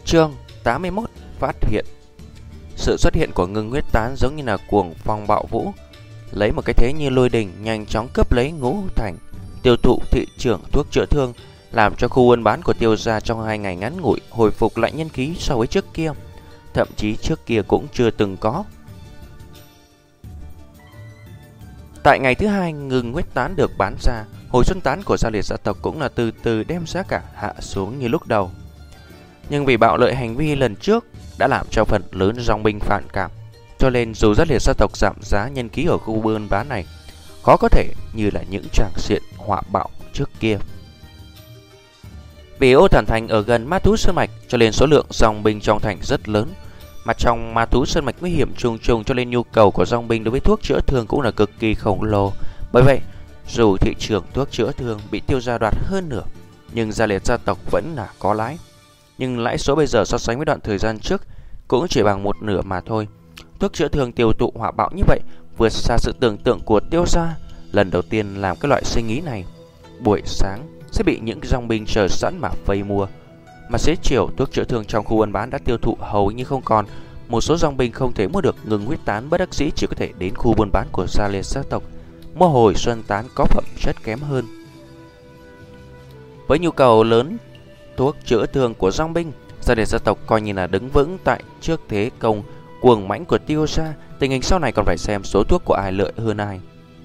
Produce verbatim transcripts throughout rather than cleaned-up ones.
Chương tám mươi mốt phát hiện. Sự xuất hiện của ngưng huyết tán giống như là cuồng phong bạo vũ, lấy một cái thế như lôi đình nhanh chóng cướp lấy Ngũ Thành, tiêu thụ thị trường thuốc chữa thương, làm cho khu buôn bán của Tiêu gia trong hai ngày ngắn ngủi hồi phục lại nhân khí so với trước kia, thậm chí trước kia cũng chưa từng có. Tại ngày thứ hai ngưng huyết tán được bán ra, hồi xuân tán của gia liệt gia tộc cũng là từ từ đem giá cả hạ xuống như lúc đầu. Nhưng vì bạo lợi hành vi lần trước đã làm cho phần lớn dòng binh phản cảm, cho nên dù gia liệt gia tộc giảm giá nhân khí ở khu buôn bán này, khó có thể như là những tràng diện họa bạo trước kia. Vì Ô Thần Thành ở gần Ma Thú Sơn Mạch, cho nên số lượng dòng binh trong thành rất lớn. Mà trong Ma Thú Sơn Mạch nguy hiểm trùng trùng, cho nên nhu cầu của dòng binh đối với thuốc chữa thương cũng là cực kỳ khổng lồ. Bởi vậy, dù thị trường thuốc chữa thương bị Tiêu gia đoạt hơn nửa, nhưng gia liệt gia tộc vẫn là có lãi. Nhưng lãi số bây giờ so sánh với đoạn thời gian trước cũng chỉ bằng một nửa mà thôi. Thuốc chữa thương tiêu thụ hỏa bạo như vậy vượt xa sự tưởng tượng của Tiêu gia. Lần đầu tiên làm cái loại suy nghĩ này, buổi sáng sẽ bị những dòng binh chờ sẵn mà vây mua. Mà xế chiều thuốc chữa thương trong khu buôn bán đã tiêu thụ hầu như không còn. Một số dòng binh không thể mua được ngừng huyết tán, bất đắc dĩ chỉ có thể đến khu buôn bán của gia liệt gia tộc mua hồi xuân tán có phẩm chất kém hơn. Với nhu cầu lớn thuốc chữa thương của dòng binh, gia liệt gia tộc coi như là đứng vững tại trước thế công cuồng mãnh của Tiêu gia. Tình hình sau này còn phải xem số thuốc của ai lợi hơn ai.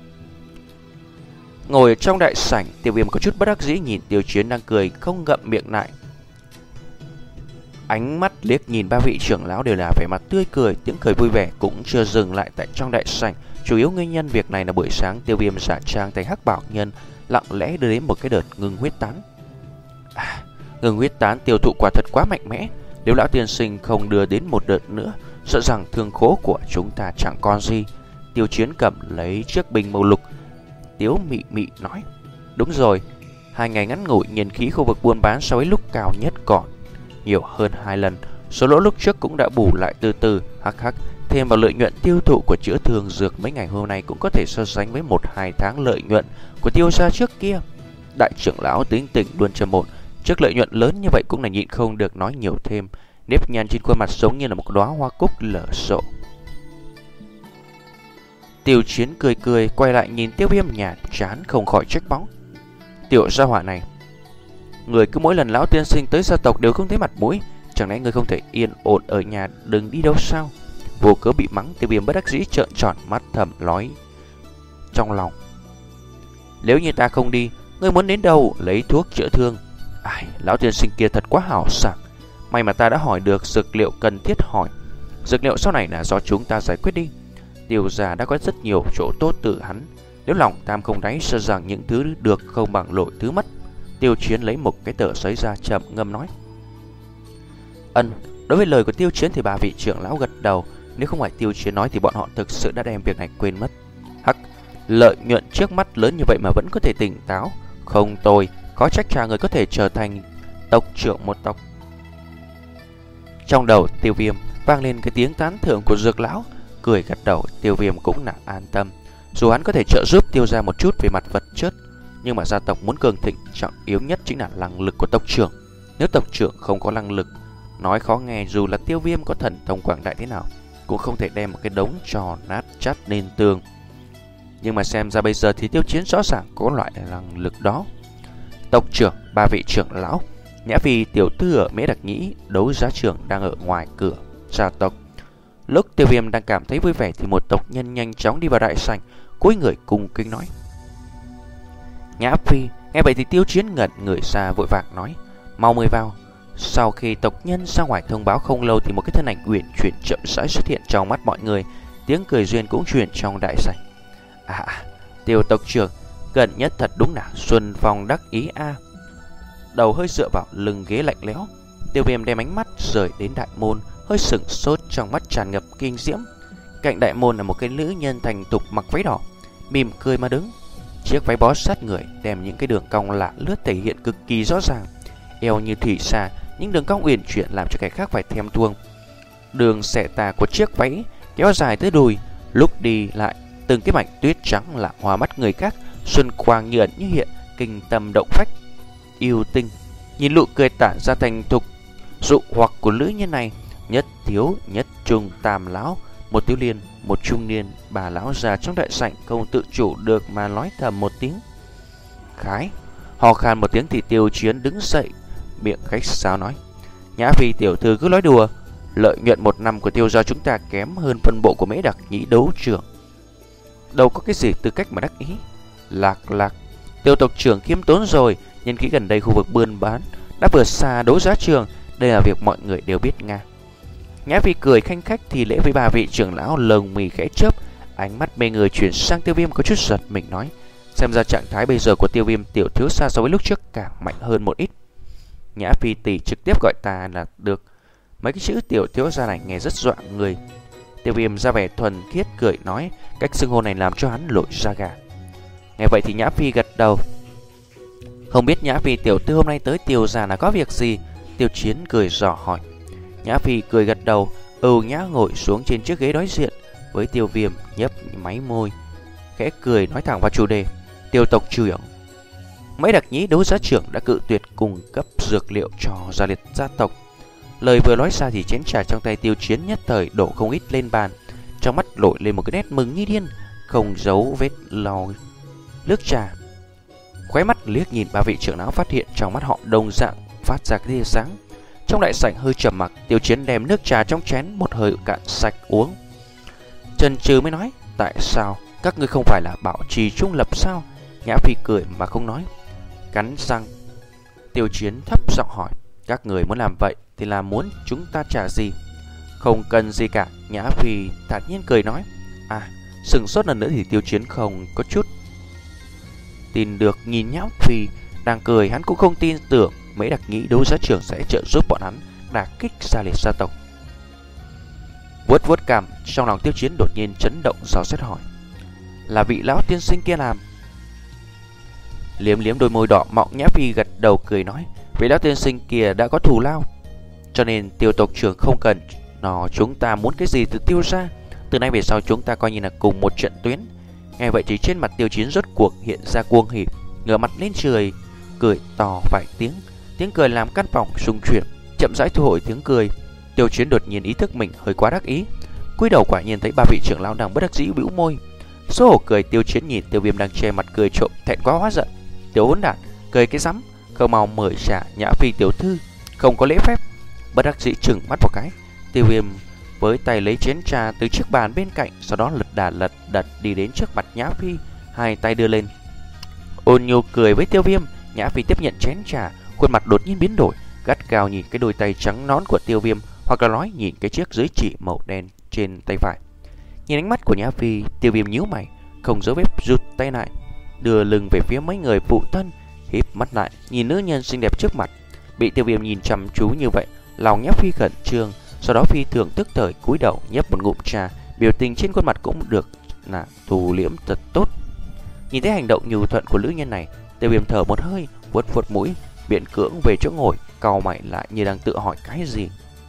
Ngồi trong đại sảnh, Tiêu Viêm có chút bất đắc dĩ nhìn Tiêu Chiến đang cười không ngậm miệng lại. Ánh mắt liếc nhìn ba vị trưởng lão đều là vẻ mặt tươi cười, tiếng cười vui vẻ cũng chưa dừng lại tại trong đại sảnh. Chủ yếu nguyên nhân việc này là buổi sáng Tiêu Viêm giả trang thành Hắc Bảo Nhân, lặng lẽ đưa đến một cái đợt ngưng huyết tán. À, ngưng huyết tán tiêu thụ quả thật quá mạnh mẽ, nếu lão tiên sinh không đưa đến một đợt nữa, sợ rằng thương khố của chúng ta chẳng còn gì. Tiêu Chiến cầm lấy chiếc bình màu lục, tiếu mị mị nói: đúng rồi, hai ngày ngắn ngủi nhân khí khu vực buôn bán so với lúc cao nhất còn nhiều hơn hai lần, số lỗ lúc trước cũng đã bù lại từ từ. Hắc hắc, thêm vào lợi nhuận tiêu thụ của chữa thương dược mấy ngày hôm nay cũng có thể so sánh với một hai tháng lợi nhuận của Tiêu gia trước kia. Đại trưởng lão tính tình luôn trầm ổn, trước lợi nhuận lớn như vậy cũng là nhịn không được nói nhiều thêm, nếp nhăn trên khuôn mặt giống như là một đóa hoa cúc lở rộ. Tiêu Chiến cười cười quay lại nhìn Tiêu Viêm nhạt chán không khỏi trách móc: tiểu gia hỏa này, người cứ mỗi lần lão tiên sinh tới gia tộc đều không thấy mặt mũi, chẳng lẽ người không thể yên ổn ở nhà đừng đi đâu sao? Vô cớ bị mắng, Tiêu Viêm bất đắc dĩ trợn tròn mắt thầm nói trong lòng: nếu như ta không đi, ngươi muốn đến đâu lấy thuốc chữa thương? Ai, lão tiên sinh kia thật quá hào sảng. May mà ta đã hỏi được dược liệu cần thiết hỏi. Dược liệu sau này là do chúng ta giải quyết đi. Tiêu gia đã có rất nhiều chỗ tốt từ hắn, nếu lòng tham không đáy, sợ rằng những thứ được không bằng lội thứ mất. Tiêu Chiến lấy một cái tờ giấy ra trầm ngâm nói: ân. Đối với lời của Tiêu Chiến thì ba vị trưởng lão gật đầu. Nếu không phải Tiêu Chiến nói thì bọn họ thực sự đã đem việc này quên mất. Hắc, lợi nhuận trước mắt lớn như vậy mà vẫn có thể tỉnh táo, không tồi, khó trách cha người có thể trở thành tộc trưởng một tộc. Trong đầu Tiêu Viêm vang lên cái tiếng tán thưởng của dược lão, cười gật đầu. Tiêu Viêm cũng là an tâm, dù hắn có thể trợ giúp Tiêu gia một chút về mặt vật chất, nhưng mà gia tộc muốn cường thịnh, trọng yếu nhất chính là năng lực của tộc trưởng. Nếu tộc trưởng không có năng lực, nói khó nghe, dù là Tiêu Viêm có thần thông quảng đại thế nào cũng không thể đem một cái đống trò nát chát lên tường. Nhưng mà xem ra bây giờ thì Tiêu Chiến rõ ràng có loại năng lực đó. Tộc trưởng, ba vị trưởng lão, Nhã Phi tiểu thư ở Mễ Đặc Nhĩ, đấu giá trưởng đang ở ngoài cửa gia tộc. Lúc Tiêu Viêm đang cảm thấy vui vẻ thì một tộc nhân nhanh chóng đi vào đại sảnh, cúi người cung kính nói: Nhã Phi. Nghe vậy thì Tiêu Chiến ngẩn người ra vội vàng nói: mau mời vào. Sau khi tộc nhân ra ngoài thông báo không lâu thì một cái thân ảnh uyển chuyển chậm rãi xuất hiện trong mắt mọi người, tiếng cười duyên cũng truyền trong đại sảnh. À, Tiêu tộc trưởng, gần nhất thật đúng là xuân phong đắc ý a. À. Đầu hơi dựa vào lưng ghế lạnh lẽo, Tiêu Viêm đem ánh mắt rời đến đại môn, hơi sững sốt, trong mắt tràn ngập kinh diễm. Cạnh đại môn là một cái nữ nhân thành thục mặc váy đỏ, mỉm cười mà đứng. Chiếc váy bó sát người, đem những cái đường cong lạ lướt thể hiện cực kỳ rõ ràng. Eo như thủy xà, những đường cong uyển chuyển làm cho kẻ khác phải thèm thuồng. Đường xẻ tà của chiếc váy kéo dài tới đùi, lúc đi lại từng cái mảnh tuyết trắng lạ hoa mắt người khác, xuân quang như ẩn như hiện, kinh tâm động phách. Yêu tinh, nhìn nụ cười tản ra thành thục, Dụ hoặc của lữ nhân này, nhất thiếu, nhất trung, tam lão, một thiếu niên, một trung niên, bà lão già trong đại sảnh không tự chủ được mà nói thầm một tiếng khái. Hò khan một tiếng thì Tiêu Chiến đứng dậy, miệng khách sáo nói: Nhã Phi tiểu thư cứ nói đùa, lợi nhuận một năm của Tiêu gia chúng ta kém hơn phân bộ của Mễ Đặc Nhĩ đấu trưởng, đâu có cái gì tư cách mà đắc ý. Lạc lạc, Tiêu tộc trưởng khiêm tốn rồi, nhân khí gần đây khu vực buôn bán đã vượt xa đấu giá trường, đây là việc mọi người đều biết nga. Nhã Phi cười khanh khách thì lễ với ba vị trưởng lão, lồng mì khẽ chớp, ánh mắt mê người chuyển sang Tiêu Viêm có chút giật mình nói: xem ra trạng thái bây giờ của Tiêu Viêm tiểu thiếu xa so với lúc trước càng mạnh hơn một ít. Nhã Phi tỷ trực tiếp gọi ta là được, mấy cái chữ tiểu thiếu gia này nghe rất dọa người. Tiêu Viêm ra vẻ thuần khiết cười nói, cách xưng hô này làm cho hắn nổi da gà. Nghe vậy thì Nhã Phi gật đầu. Không biết Nhã Phi tiểu thư hôm nay tới Tiêu gia là có việc gì? Tiêu Chiến cười dò hỏi. Nhã Phi cười gật đầu, ưu nhã ngồi xuống trên chiếc ghế đối diện với Tiêu Viêm, nhấp máy môi, khẽ cười nói thẳng vào chủ đề. Tiêu tộc trưởng, Mễ Đặc Nhĩ đấu giá trưởng đã cự tuyệt cung cấp dược liệu cho gia liệt gia tộc. Lời vừa nói ra thì chén trà trong tay Tiêu Chiến nhất thời đổ không ít lên bàn, trong mắt nổi lên một cái nét mừng như điên, không giấu vết lau nước trà. Khóe mắt liếc nhìn ba vị trưởng lão, phát hiện trong mắt họ đồng dạng phát ra cái tia sáng. Trong đại sảnh hơi trầm mặc, Tiêu Chiến đem nước trà trong chén một hơi cạn sạch uống. Chần chừ mới nói: tại sao các ngươi không phải là bảo trì trung lập sao? Nhã Phi cười mà không nói, cắn răng. Tiêu Chiến thấp giọng hỏi: các người muốn làm vậy thì là muốn chúng ta trả gì? Không cần gì cả, Nhã Phi thản nhiên cười nói. À, sừng sốt lần nữa thì Tiêu Chiến không có chút tin được nhìn Nhã Phi đang cười, hắn cũng không tin tưởng Mễ Đặc Nhĩ đấu giá trưởng sẽ trợ giúp bọn hắn đả kích gia liệt gia tộc. Vuốt vuốt cằm, trong lòng Tiêu Chiến đột nhiên chấn động, dò xét hỏi: là vị lão tiên sinh kia làm? Liếm liếm đôi môi đỏ mọng, Nhã Phi gật đầu cười nói: vị lão tiên sinh kia đã có thù lao, cho nên Tiêu tộc trưởng không cần nó chúng ta muốn cái gì từ Tiêu ra. Từ nay về sau chúng ta coi như là cùng một trận tuyến. Nghe vậy thì trên mặt Tiêu Chiến rốt cuộc hiện ra cuồng hỉ, ngửa mặt lên trời cười to vài tiếng. Tiếng cười làm căn phòng rung chuyển, chậm rãi thu hồi tiếng cười. Tiêu Chiến đột nhiên ý thức mình hơi quá đắc ý, cúi đầu quả nhiên thấy ba vị trưởng lão đang bất đắc dĩ bĩu môi. Xấu hổ cười, Tiêu Chiến nhìn Tiêu Viêm đang che mặt cười trộm, thẹn quá hóa giận. Tiểu hỗn đản, cười cái rắm, không mau mời trả Nhã Phi tiểu thư, không có lễ phép. Bất đắc dĩ chừng mắt vào cái, Tiêu Viêm với tay lấy chén trà từ chiếc bàn bên cạnh, sau đó lật đà lật đật đi đến trước mặt Nhã Phi, hai tay đưa lên, ôn nhu cười với Tiêu Viêm. Nhã Phi tiếp nhận chén trà, khuôn mặt đột nhiên biến đổi, gắt gao nhìn cái đôi tay trắng nõn của Tiêu Viêm, hoặc là nói nhìn cái chiếc giới chỉ màu đen trên tay phải. Nhìn ánh mắt của Nhã Phi, Tiêu Viêm nhíu mày, không giấu vết rụt tay lại, đưa lưng về phía mấy người phụ thân, híp mắt lại nhìn nữ nhân xinh đẹp trước mặt. Bị Tiêu Viêm nhìn chăm chú như vậy, lòng Nhã Phi khẩn trương, sau đó phi thường tức thời cúi đầu nhấp một ngụm trà, biểu tình trên khuôn mặt cũng được là thu liễm thật tốt. Nhìn thấy hành động nhu thuận của nữ nhân này, Tiêu Viêm thở một hơi, vuốt vuốt mũi, miễn cưỡng về chỗ ngồi, cau mày lại như đang tự hỏi cái gì.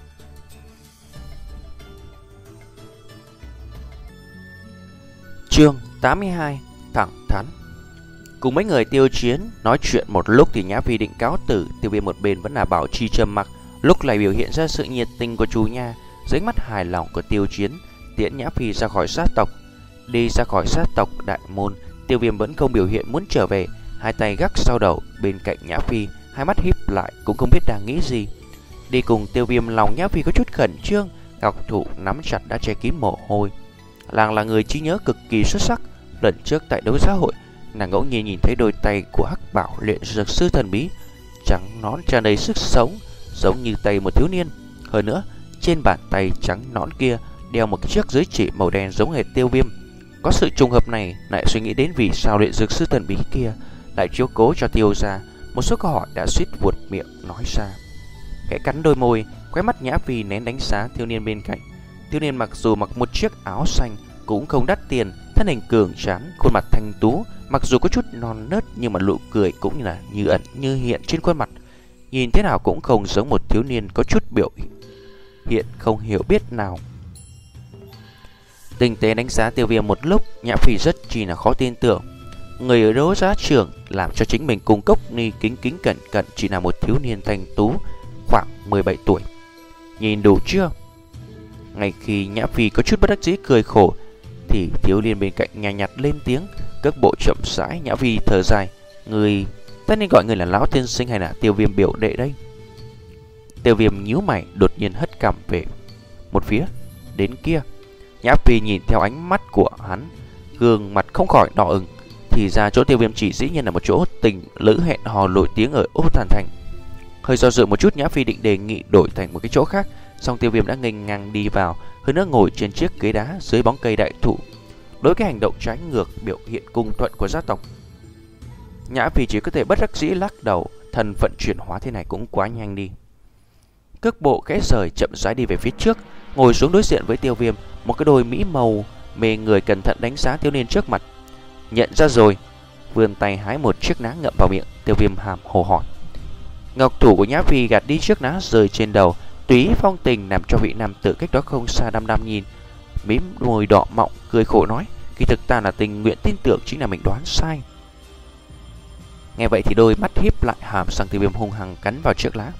Chương tám mươi hai, thẳng thắn. Cùng mấy người Tiêu Chiến nói chuyện một lúc thì Nhã Phi định cáo từ. Tiêu Viêm một bên vẫn là bảo trì trầm mặc, lúc này biểu hiện ra sự nhiệt tình của chủ nhà. Dưới mắt hài lòng của Tiêu Chiến, tiễn Nhã Phi ra khỏi sát tộc. Đi ra khỏi sát tộc đại môn, Tiêu Viêm vẫn không biểu hiện muốn trở về, hai tay gác sau đầu bên cạnh Nhã Phi, hai mắt híp lại cũng không biết đang nghĩ gì. Đi cùng Tiêu Viêm, lòng Nhã Phi có chút khẩn trương, ngọc thủ nắm chặt đã che kín mồ hôi. Nàng là người trí nhớ cực kỳ xuất sắc. Lần trước tại đấu giá hội, nàng ngẫu nhiên nhìn thấy đôi tay của Hắc Bảo luyện dược sư thần bí, trắng nõn tràn đầy sức sống, giống như tay một thiếu niên. Hơn nữa, trên bàn tay trắng nõn kia đeo một cái chiếc giới chỉ màu đen giống hệt Tiêu Viêm. Có sự trùng hợp này, lại suy nghĩ đến vì sao luyện dược sư thần bí kia lại chiếu cố cho Tiêu gia. Một số câu hỏi đã suýt vuột miệng nói ra. Khẽ cắn đôi môi, khóe mắt Nhã Phi nén đánh giá thiếu niên bên cạnh. Thiếu niên mặc dù mặc một chiếc áo xanh cũng không đắt tiền, thân hình cường tráng, khuôn mặt thanh tú, mặc dù có chút non nớt nhưng mà nụ cười cũng là như ẩn như hiện trên khuôn mặt. Nhìn thế nào cũng không giống một thiếu niên có chút biểu hiện không hiểu biết nào. Tinh tế đánh giá Tiêu Viêm một lúc, Nhã Phi rất chỉ là khó tin tưởng. Người ở đấu giá trưởng làm cho chính mình cùng Cốc Ni kính kính cẩn cẩn chỉ là một thiếu niên thanh tú khoảng mười bảy tuổi. Nhìn đủ chưa? Ngay khi Nhã Phi có chút bất đắc dĩ cười khổ thì thiếu niên bên cạnh nhàn nhạt lên tiếng, cước bộ chậm rãi. Nhã Phi thở dài, người ta nên gọi người là lão tiên sinh hay là Tiêu Viêm biểu đệ đây? Tiêu Viêm nhíu mày, đột nhiên hất cằm về một phía. Đến kia. Nhã Phi nhìn theo ánh mắt của hắn, gương mặt không khỏi đỏ ửng. Thì ra chỗ Tiêu Viêm chỉ dĩ nhiên là một chỗ tình lữ hẹn hò nổi tiếng ở Úc Thần Thành. Hơi do dự một chút, Nhã Phi định đề nghị đổi thành một cái chỗ khác, song Tiêu Viêm đã nghênh ngang đi vào, hơn nữa ngồi trên chiếc ghế đá dưới bóng cây đại thụ. Đối cái hành động trái ngược biểu hiện cung thuận của gia tộc, Nhã Phi chỉ có thể bất đắc dĩ lắc đầu. Thân phận chuyển hóa thế này cũng quá nhanh đi. Cước bộ khẽ rời, chậm rãi đi về phía trước, ngồi xuống đối diện với Tiêu Viêm. Một cái đôi mỹ màu mê người cẩn thận đánh giá thiếu niên trước mặt. Nhận ra rồi. Vươn tay hái một chiếc ná ngậm vào miệng. Tiêu Viêm hàm hồ hỏi. Ngọc thủ của Nhã Phi gạt đi chiếc ná rơi trên đầu, tùy phong tình làm cho vị nam tử cách đó không xa đăm đăm nhìn, mím môi đỏ mọng cười khổ nói, kỳ thực ta là tình nguyện tin tưởng chính là mình đoán sai. Nghe vậy thì đôi mắt híp lại, hàm răng Tiêu Viêm hung hăng cắn vào chiếc lá.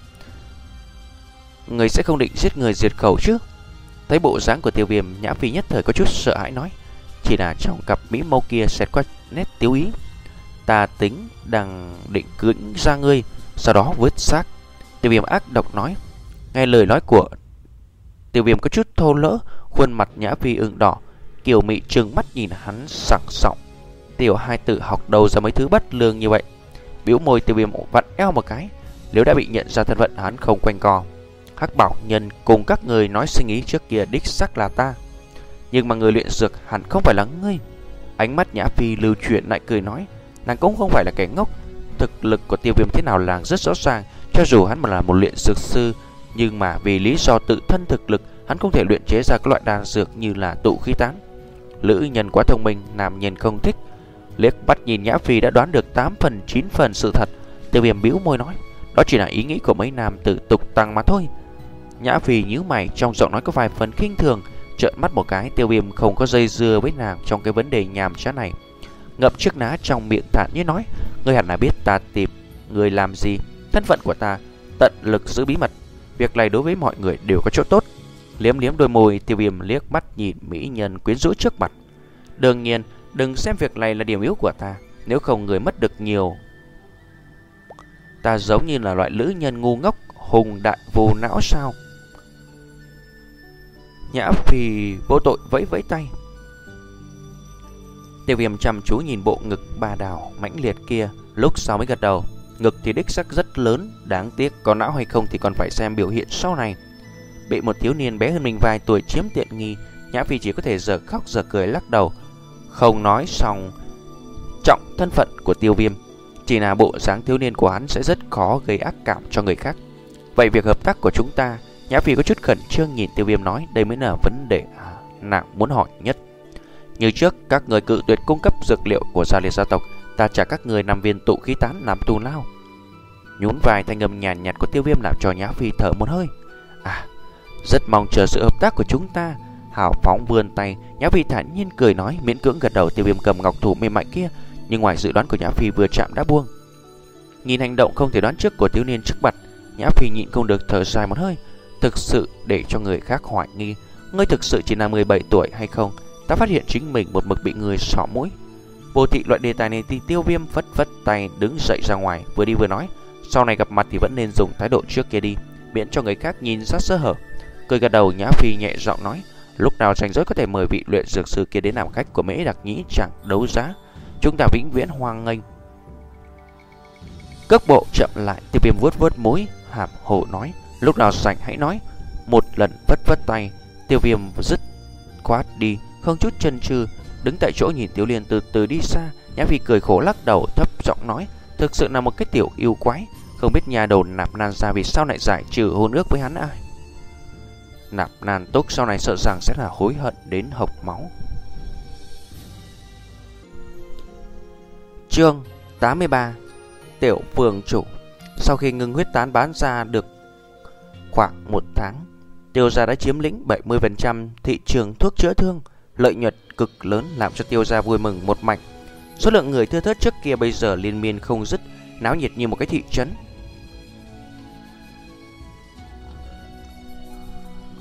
Người sẽ không định giết người diệt khẩu chứ? Thấy bộ dáng của Tiêu Viêm, Nhã Phi nhất thời có chút sợ hãi nói, chỉ là trong cặp mỹ mâu kia xẹt qua nét tiếu ý. Ta tính đang định cưỡng ra ngươi, sau đó vứt xác. Tiêu Viêm ác độc nói. Nghe lời nói của Tiêu Viêm có chút thô lỗ, khuôn mặt Nhã Phi ửng đỏ, kiều mị trừng mắt nhìn hắn sảng sọng. Tiểu hai tử học đầu ra mấy thứ bất lương như vậy. Bĩu môi, Tiêu Viêm vặn eo một cái. Nếu đã bị nhận ra thân phận, hắn không quanh co. Hắc Bảo Nhân cùng các người nói sinh ý trước kia đích xác là ta, nhưng mà người luyện dược hẳn không phải là ngươi. Ánh mắt Nhã Phi lưu chuyển lại cười nói, nàng cũng không phải là kẻ ngốc. Thực lực của Tiêu Viêm thế nào là rất rõ ràng. Cho dù hắn mà là một luyện dược sư, nhưng mà vì lý do tự thân thực lực, hắn không thể luyện chế ra các loại đan dược như là tụ khí tán. Lữ nhân quá thông minh, nam nhân không thích. Liếc bắt nhìn Nhã Phi đã đoán được tám phần chín phần sự thật. Tiêu Viêm bĩu môi nói, đó chỉ là ý nghĩ của mấy nam tử tục tăng mà thôi. Nhã Phi nhíu mày, trong giọng nói có vài phần khinh thường. Trợn mắt một cái, Tiêu Viêm không có dây dưa với nàng trong cái vấn đề nhàm chán này, ngậm chiếc ná trong miệng thản nhiên nói, ngươi hẳn là biết ta tìm người làm gì. Thân phận của ta tận lực giữ bí mật, việc này đối với mọi người đều có chỗ tốt. Liếm liếm đôi môi, Tiêu Viêm liếc mắt nhìn mỹ nhân quyến rũ trước mặt. Đương nhiên đừng xem việc này là điểm yếu của ta, nếu không người mất được nhiều. Ta giống như là loại lữ nhân ngu ngốc, hùng đại vô não sao? Nhã Phi vô tội vẫy vẫy tay. Tiêu Viêm chăm chú nhìn bộ ngực bà đào mãnh liệt kia, lúc sau mới gật đầu. Ngực thì đích sắc rất lớn, đáng tiếc có não hay không thì còn phải xem biểu hiện sau này. Bị một thiếu niên bé hơn mình vài tuổi chiếm tiện nghi, Nhã Phi chỉ có thể giờ khóc giờ cười lắc đầu, không nói xong trọng thân phận của Tiêu Viêm. Chỉ là bộ dáng thiếu niên của hắn sẽ rất khó gây ác cảm cho người khác. Vậy việc hợp tác của chúng ta? Nhã Phi có chút khẩn trương nhìn Tiêu Viêm nói, đây mới là vấn đề à, nàng muốn hỏi nhất. Như trước, các người cự tuyệt cung cấp dược liệu của gia liệt gia tộc, ta trả các người năm viên tụ khí tán làm tù lao. Nhún vai, thanh âm nhàn nhạt của Tiêu Viêm làm cho Nhã Phi thở một hơi. À, rất mong chờ sự hợp tác của chúng ta. Hào phóng vươn tay, Nhã Phi thản nhiên cười nói, miễn cưỡng gật đầu. Tiêu Viêm cầm ngọc thủ mềm mại kia, nhưng ngoài dự đoán của Nhã Phi vừa chạm đã buông. Nhìn hành động không thể đoán trước của thiếu niên trước mặt, Nhã Phi nhịn không được thở dài một hơi. Thực sự để cho người khác hoài nghi, ngươi thực sự chỉ là mười bảy tuổi hay không? Ta phát hiện chính mình một mực bị người xỏ mũi. Vô thị loại đề tài này thì Tiêu Viêm phất phất tay đứng dậy ra ngoài, vừa đi vừa nói, sau này gặp mặt thì vẫn nên dùng thái độ trước kia đi, miễn cho người khác nhìn ra sơ hở. Cười gật đầu, Nhã Phi nhẹ giọng nói, lúc nào rảnh rỗi có thể mời vị luyện dược sư kia đến làm khách của Mễ Đặc Nhĩ chẳng đấu giá, chúng ta vĩnh viễn hoan nghênh. Cước bộ chậm lại, Tiêu Viêm vuốt vuốt mũi, hàm hồ nói, lúc nào rảnh hãy nói. Một lần vất vất tay, Tiêu Viêm dứt khoát đi, không chút chần chừ, đứng tại chỗ nhìn Tiểu Liên từ từ đi xa. Nhã Phi cười khổ lắc đầu, thấp giọng nói, thực sự là một cái tiểu yêu quái, không biết nhà đầu Nạp Nan ra vì sao lại giải trừ hôn ước với hắn ai. Nạp Nan Túc sau này sợ rằng sẽ là hối hận đến hộc máu. Chương tám mươi ba. Tiểu Phường Chủ. Sau khi ngừng huyết tán bán ra được khoảng một tháng, Tiêu gia đã chiếm lĩnh bảy mươi phần trăm thị trường thuốc chữa thương, lợi nhuận cực lớn làm cho Tiêu gia vui mừng một mạch. Số lượng người thưa thớt trước kia bây giờ liên miên không dứt, náo nhiệt như một cái thị trấn.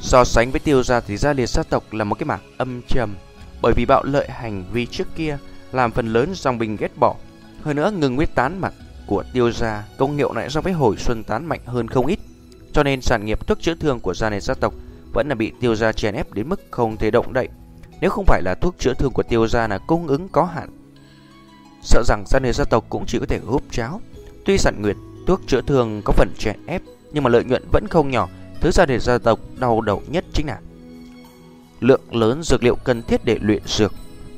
So sánh với Tiêu gia thì Gia Liệt gia tộc là một cái mảng âm trầm, bởi vì bạo lợi hành vi trước kia làm phần lớn dòng binh ghét bỏ. Hơn nữa, ngừng huyết tán mặt của Tiêu gia công hiệu lại so với hồi xuân tán mạnh hơn không ít, cho nên sản nghiệp thuốc chữa thương của Gia Liệt gia tộc vẫn là bị Tiêu gia chèn ép đến mức không thể động đậy. Nếu không phải là thuốc chữa thương của Tiêu gia là cung ứng có hạn, sợ rằng Gia Liệt gia tộc cũng chỉ có thể húp cháo. Tuy sản nguyệt thuốc chữa thương có phần chèn ép, nhưng mà lợi nhuận vẫn không nhỏ. Thứ Gia Liệt gia tộc đau đầu nhất chính là lượng lớn dược liệu cần thiết để luyện dược.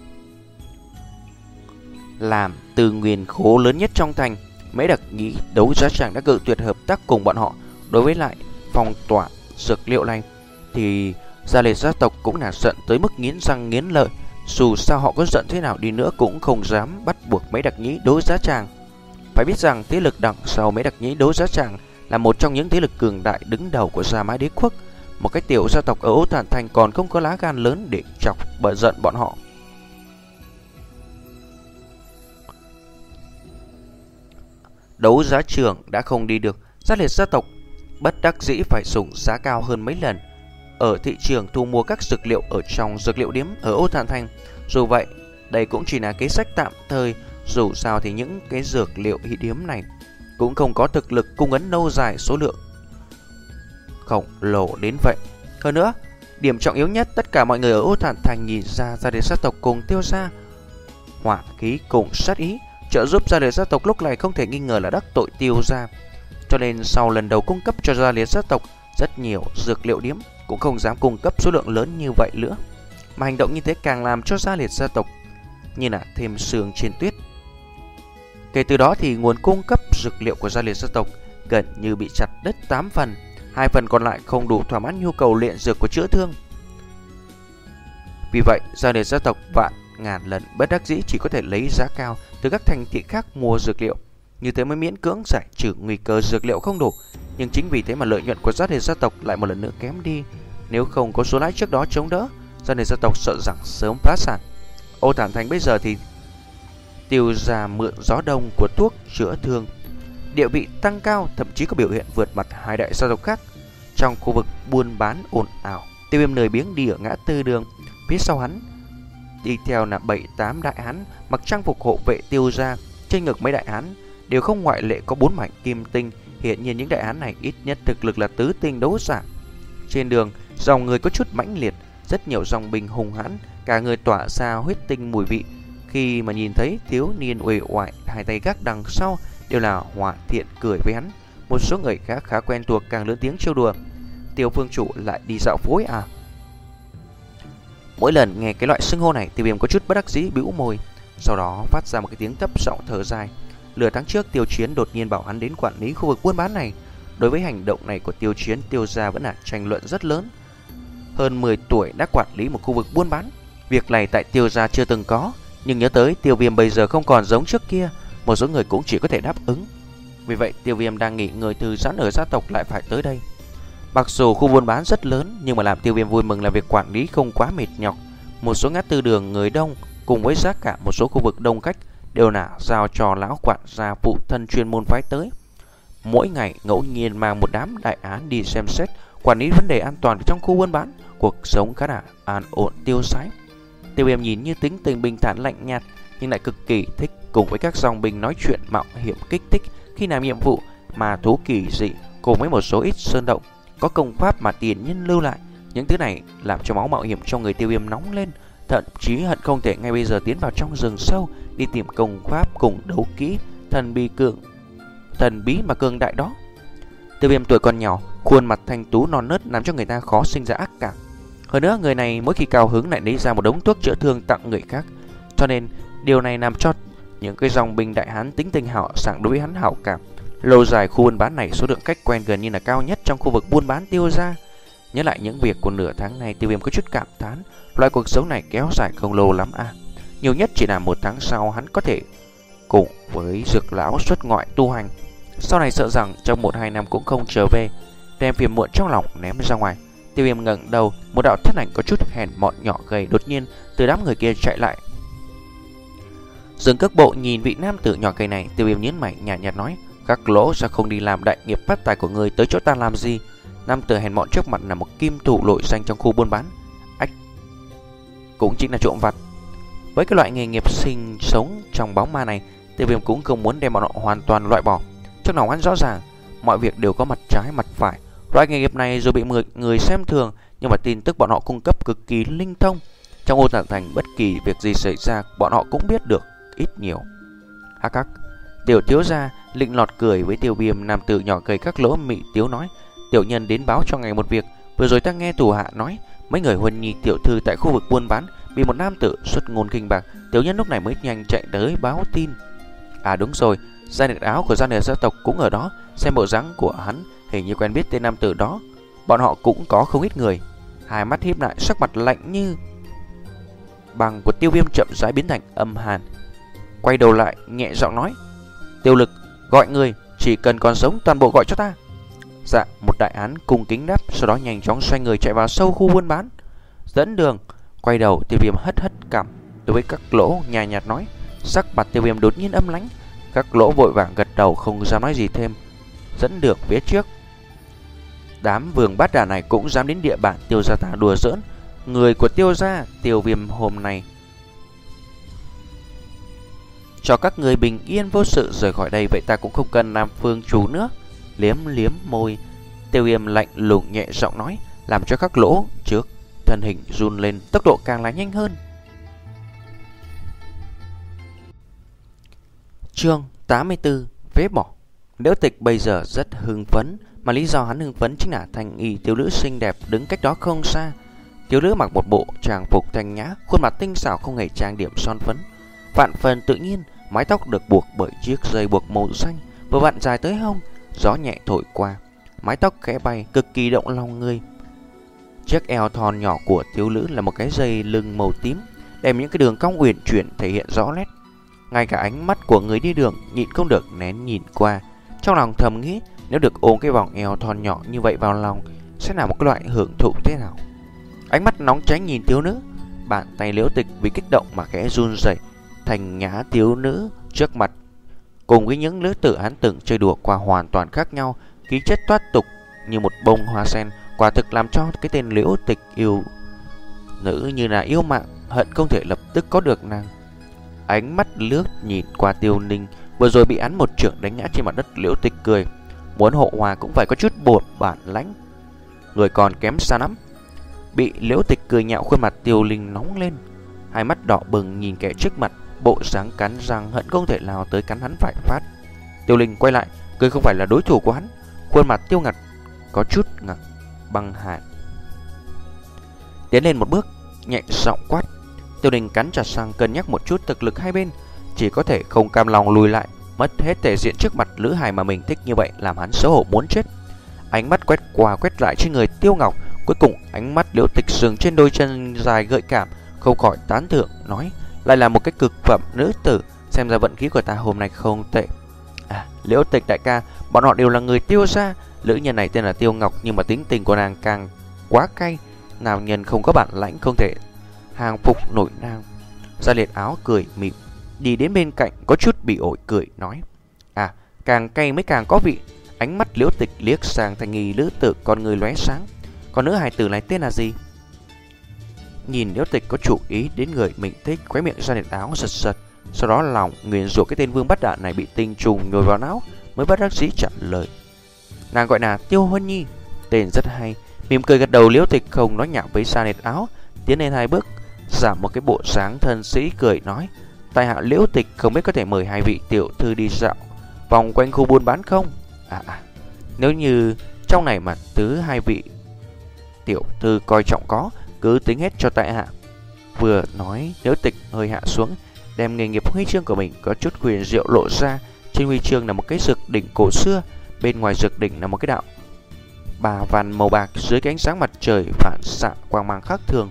Làm từ nguyên khố lớn nhất trong thành, Mễ Đặc Nhĩ đấu giá tràng đã cự tuyệt hợp tác cùng bọn họ. Đối với lại phong tỏa dược liệu này thì Gia Liệt gia tộc cũng là giận tới mức nghiến răng nghiến lợi. Dù sao họ có giận thế nào đi nữa cũng không dám bắt buộc Mễ Đặc Nhĩ đấu giá tràng. Phải biết rằng thế lực đằng sau Mễ Đặc Nhĩ đấu giá tràng là một trong những thế lực cường đại đứng đầu của Gia Mã Đế quốc. Một cái tiểu gia tộc ở Ô Thản Thành còn không có lá gan lớn để chọc bợ giận bọn họ. Đấu giá trường đã không đi được, Gia Liệt gia tộc bất đắc dĩ phải dùng giá cao hơn mấy lần ở thị trường thu mua các dược liệu ở trong dược liệu điếm ở Ô Thản Thành. Dù vậy, đây cũng chỉ là kế sách tạm thời. Dù sao thì những cái dược liệu hị điếm này cũng không có thực lực cung ứng lâu dài số lượng khổng lồ đến vậy. Hơn nữa, điểm trọng yếu nhất, tất cả mọi người ở Ô Thản Thành nhìn ra Gia Liệt gia tộc cùng Tiêu gia hỏa khí cùng sát ý, trợ giúp Gia Liệt gia tộc lúc này không thể nghi ngờ là đắc tội Tiêu gia. Cho nên sau lần đầu cung cấp cho Gia Liệt gia tộc rất nhiều dược liệu điếm, cũng không dám cung cấp số lượng lớn như vậy nữa. Mà hành động như thế càng làm cho Gia Liệt gia tộc như là thêm sương trên tuyết. Kể từ đó thì nguồn cung cấp dược liệu của Gia Liệt gia tộc gần như bị chặt đứt tám phần. Hai phần còn lại không đủ thỏa mãn nhu cầu luyện dược của chữa thương. Vì vậy, Gia Liệt gia tộc vạn ngàn lần bất đắc dĩ chỉ có thể lấy giá cao từ các thành thị khác mua dược liệu. Như thế mới miễn cưỡng giải trừ nguy cơ dược liệu không đủ. Nhưng chính vì thế mà lợi nhuận của Gia Liệt gia tộc lại một lần nữa kém đi. Nếu không có số lãi trước đó chống đỡ, Gia Liệt gia tộc sợ rằng sớm phá sản. Ô Thản Thành bây giờ thì Tiêu gia mượn gió đông của thuốc chữa thương, địa vị tăng cao, thậm chí có biểu hiện vượt mặt hai đại gia tộc khác. Trong khu vực buôn bán ồn ào, Tiêu Viêm lười biếng đi ở ngã tư đường, phía sau hắn đi theo là bảy tám đại hán mặc trang phục hộ vệ Tiêu gia. Trên ngực mấy đại hán đều không ngoại lệ có bốn mảnh kim tinh. Hiện nhiên những đại hán này ít nhất thực lực là tứ tinh đấu giả. Trên đường, dòng người có chút mãnh liệt, rất nhiều dòng binh hùng hãn, cả người tỏa ra huyết tinh mùi vị. Khi mà nhìn thấy thiếu niên uể oải hai tay gác đằng sau đều là Hòa Thiện cười với hắn. Một số người khác khá quen thuộc càng lớn tiếng trêu đùa: Tiêu phương chủ lại đi dạo phố à? Mỗi lần nghe cái loại xưng hô này, Tiêu Viêm có chút bất đắc dĩ bĩu môi, sau đó phát ra một cái tiếng thấp giọng thở dài. Lửa tháng trước Tiêu Chiến đột nhiên bảo hắn đến quản lý khu vực buôn bán này. Đối với hành động này của Tiêu Chiến, Tiêu gia vẫn là tranh luận rất lớn. Hơn mười tuổi đã quản lý một khu vực buôn bán, việc này tại Tiêu gia chưa từng có. Nhưng nhớ tới Tiêu Viêm bây giờ không còn giống trước kia, một số người cũng chỉ có thể đáp ứng. Vì vậy Tiêu Viêm đang nghỉ ngơi thư giãn ở gia tộc lại phải tới đây. Mặc dù khu buôn bán rất lớn, nhưng mà làm Tiêu Viêm vui mừng là việc quản lý không quá mệt nhọc. Một số ngã tư đường người đông, cùng với giá cả một số khu vực đông khách đều là giao cho lão quản gia phụ thân chuyên môn phái tới. Mỗi ngày ngẫu nhiên mang một đám đại án đi xem xét, quản lý vấn đề an toàn trong khu buôn bán. Cuộc sống khá là an ổn tiêu sái. Tiêu Viêm nhìn như tính tình bình thản lạnh nhạt, nhưng lại cực kỳ thích cùng với các dòng binh nói chuyện mạo hiểm kích thích khi làm nhiệm vụ, mà thú kỳ dị cùng với một số ít sơn động có công pháp mà tiền nhân lưu lại. Những thứ này làm cho máu mạo hiểm trong người Tiêu Viêm nóng lên, thậm chí hận không thể ngay bây giờ tiến vào trong rừng sâu đi tìm công pháp cùng đấu kỹ thần bí cường thần bí mà cường đại đó. Tiêu Viêm tuổi còn nhỏ, khuôn mặt thanh tú non nớt làm cho người ta khó sinh ra ác cảm. Hơn nữa người này mỗi khi cao hứng lại lấy ra một đống thuốc chữa thương tặng người khác, cho nên điều này làm cho những cái dòng binh đại hán tính tình hảo sảng đối với hắn hảo cảm. Lâu dài khu buôn bán này số lượng khách quen gần như là cao nhất trong khu vực buôn bán Tiêu gia. Nhớ lại những việc của nửa tháng này, Tiêu Viêm có chút cảm thán, loại cuộc sống này kéo dài không lâu lắm à. Nhiều nhất chỉ là một tháng sau hắn có thể cùng với Dược lão xuất ngoại tu hành. Sau này sợ rằng trong một hai năm cũng không trở về, đem phiền muộn trong lòng ném ra ngoài. Tiêu Viêm ngẩng đầu, một đạo thân ảnh có chút hèn mọn nhỏ gầy đột nhiên từ đám người kia chạy lại. Dừng cước bộ nhìn vị nam tử nhỏ gầy này, Tiêu Viêm nhếch mày nhạt nhạt nói: "Các lỗ sao không đi làm đại nghiệp phát tài của người tới chỗ ta làm gì?" Nam tử hèn mọn trước mặt là một kim thủ nổi danh trong khu buôn bán. Ách, cũng chính là trộm vặt. Với cái loại nghề nghiệp sinh sống trong bóng ma này, Tiêu Viêm cũng không muốn đem bọn họ hoàn toàn loại bỏ. Trong lòng hắn rõ ràng, mọi việc đều có mặt trái mặt phải. Loại nghề nghiệp này dù bị người xem thường, nhưng mà tin tức bọn họ cung cấp cực kỳ linh thông. Trong Ô Tạng Thành, bất kỳ việc gì xảy ra, bọn họ cũng biết được ít nhiều. Hắc hắc, tiểu thiếu gia lịnh lọt cười với Tiêu Viêm. Nam tử nhỏ cười các lỗ mị tiếu nói: tiểu nhân đến báo cho ngài một việc. Vừa rồi ta nghe tù hạ nói, mấy người huân nhi tiểu thư tại khu vực buôn bán bị một nam tử xuất ngôn khinh bạc. Tiểu nhân lúc này mới nhanh chạy tới báo tin. À đúng rồi, gia đình áo của gia đình gia tộc cũng ở đó. Xem bộ dáng của hắn, hình như quen biết tên nam tử đó. Bọn họ cũng có không ít người. Hai mắt híp lại, sắc mặt lạnh như bằng của Tiêu Viêm chậm rãi biến thành âm hàn. Quay đầu lại nhẹ giọng nói: Tiêu Lực, gọi người, chỉ cần còn sống toàn bộ gọi cho ta. Dạ, một đại án cung kính đáp, sau đó nhanh chóng xoay người chạy vào sâu khu buôn bán. Dẫn đường. Quay đầu, Tiêu Viêm hất hất cằm đối với các lỗ nhàn nhạt nói. Sắc mặt Tiêu Viêm đột nhiên âm lãnh. Các lỗ vội vàng gật đầu không dám nói gì thêm. Dẫn đường phía trước. Đám vương bát đà này cũng dám đến địa bàn Tiêu gia ta đùa giỡn. Người của Tiêu gia, Tiêu Viêm hôm nay cho các người bình yên vô sự rời khỏi đây, vậy ta cũng không cần Nam Phương chủ nữa. Liếm liếm môi, Tiêu Viêm lạnh lùng nhẹ giọng nói, làm cho các lỗ trước thân hình run lên, tốc độ càng là nhanh hơn. Chương tám mươi tư, phế bỏ. Liễu Tịch bây giờ rất hưng phấn, mà lý do hắn hưng phấn chính là thanh y thiếu nữ xinh đẹp đứng cách đó không xa. Thiếu nữ mặc một bộ trang phục thanh nhã, khuôn mặt tinh xảo không hề trang điểm son phấn, vạn phần tự nhiên. Mái tóc được buộc bởi chiếc dây buộc màu xanh, vừa vặn dài tới hông, gió nhẹ thổi qua, mái tóc khẽ bay, cực kỳ động lòng người. Chiếc eo thon nhỏ của thiếu nữ là một cái dây lưng màu tím, đem những cái đường cong uyển chuyển thể hiện rõ nét. Ngay cả ánh mắt của người đi đường nhịn không được nén nhìn qua, trong lòng thầm nghĩ nếu được ôm cái vòng eo thon nhỏ như vậy vào lòng sẽ là một cái loại hưởng thụ thế nào. Ánh mắt nóng cháy nhìn thiếu nữ, bàn tay Liễu Tịch vì kích động mà khẽ run rẩy. Thành nhã thiếu nữ trước mặt cùng với những nữ tử hắn từng chơi đùa qua hoàn toàn khác nhau, khí chất toát tục như một bông hoa sen, quả thực làm cho cái tên Liễu Tịch yêu nữ như là yêu mạng, hận không thể lập tức có được nàng. Ánh mắt lướt nhìn qua Tiêu Ninh, vừa rồi bị hắn một chưởng đánh ngã trên mặt đất. Liễu Tịch cười, muốn hộ hòa cũng phải có chút bột bản lãnh, người còn kém xa lắm. Bị Liễu Tịch cười nhạo, khuôn mặt Tiêu Ninh nóng lên, hai mắt đỏ bừng nhìn kẻ trước mặt, bộ dáng cắn răng hận không thể lao tới cắn hắn phải phát. Tiêu Linh quay lại, cười không phải là đối thủ của hắn, khuôn mặt Tiêu Ngặt có chút ngạc băng hàn. Tiến lên một bước, nhẹ giọng quát. Tiêu Linh cắn chặt răng cân nhắc một chút thực lực hai bên, chỉ có thể không cam lòng lùi lại, mất hết thể diện trước mặt nữ hài mà mình thích như vậy, làm hắn xấu hổ muốn chết. Ánh mắt quét qua quét lại trên người Tiêu Ngọc, cuối cùng ánh mắt Liễu Tịch dừng trên đôi chân dài gợi cảm, không khỏi tán thưởng nói, lại là một cái cực phẩm nữ tử, xem ra vận khí của ta hôm nay không tệ. À, Liễu Tịch đại ca, bọn họ đều là người Tiêu gia. Nữ nhân này tên là Tiêu Ngọc, nhưng mà tính tình của nàng càng quá cay, nào nhân không có bản lãnh không thể hàng phục nổi nàng. Gia Liệt Áo cười mỉm, đi đến bên cạnh có chút bị ổi cười nói, à, càng cay mới càng có vị. Ánh mắt Liễu Tịch liếc sang thành nghi nữ tử, con người lóe sáng. Còn nữ hài tử này tên là gì? Nhìn Liễu Tịch có chủ ý đến người mình thích, khóe miệng Gia Liệt Áo giật giật, sau đó lòng nguyền rủa cái tên vương bắt đạn này bị tinh trùng nhồi vào não, mới bất đắc dĩ trả lời. Nàng gọi là Tiêu Huân Nhi, tên rất hay. Mỉm cười gật đầu, Liễu Tịch không nói nhảm với Gia Liệt Áo, tiến lên hai bước, giảm một cái bộ dáng thân sĩ cười nói, tại hạ Liễu Tịch không biết có thể mời hai vị tiểu thư đi dạo vòng quanh khu buôn bán không? À, à nếu như trong này mà thứ hai vị tiểu thư coi trọng có, cứ tính hết cho tại hạ. Vừa nói, Liễu Tịch hơi hạ xuống, đem nghề nghiệp huy chương của mình có chút huyền diệu lộ ra. Trên huy chương là một cái dược đỉnh cổ xưa, bên ngoài dược đỉnh là một cái đạo bà vằn màu bạc, dưới cái ánh sáng mặt trời phản xạ quang mang khác thường.